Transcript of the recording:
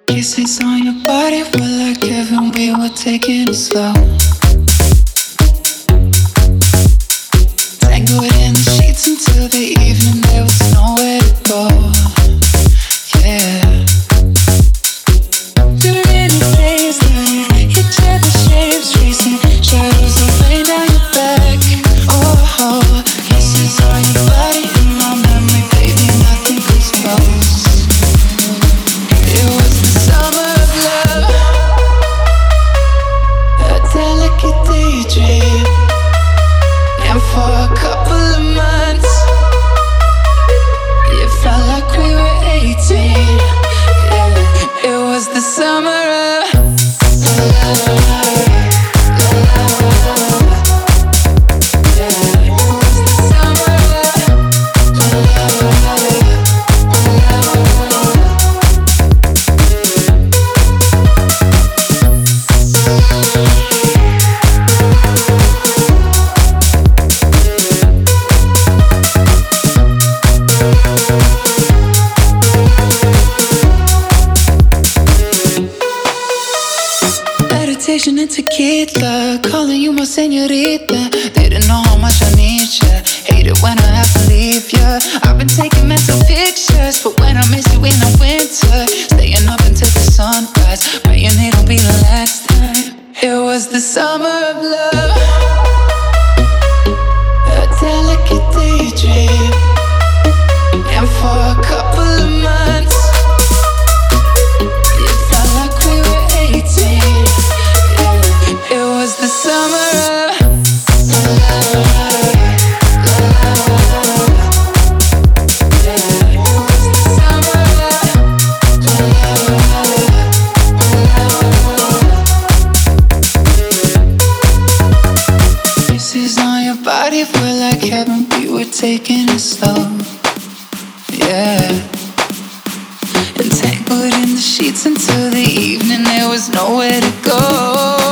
Kisses on your body were like heaven, we were taking it slow. Tangled in the sheets until the evening, there was nowhere to go. Yeah. Too many days that hit the shapes, tracing shadows of rain down your back. Oh, kisses on your body in my memory, baby, nothing comes close. It was the summer of love, a delicate daydream, and for a couple of months, it felt like we were 18. Yeah, it was the summer of love. Meditation and tequila, calling you my señorita. Didn't know how much I need ya. Hate it when I have to leave ya. I've been taking mental pictures, but when I miss you in the winter, staying up until the sunrise, praying it'll be the last time. It was the summer of love, a delicate daydream, and for a couple of months, it felt like we were 18. It was the summer of love. It was the summer of love. Kisses on your body were like heaven, we were taking it slow. Yeah. Entangled in the sheets until the evening, there was nowhere to go.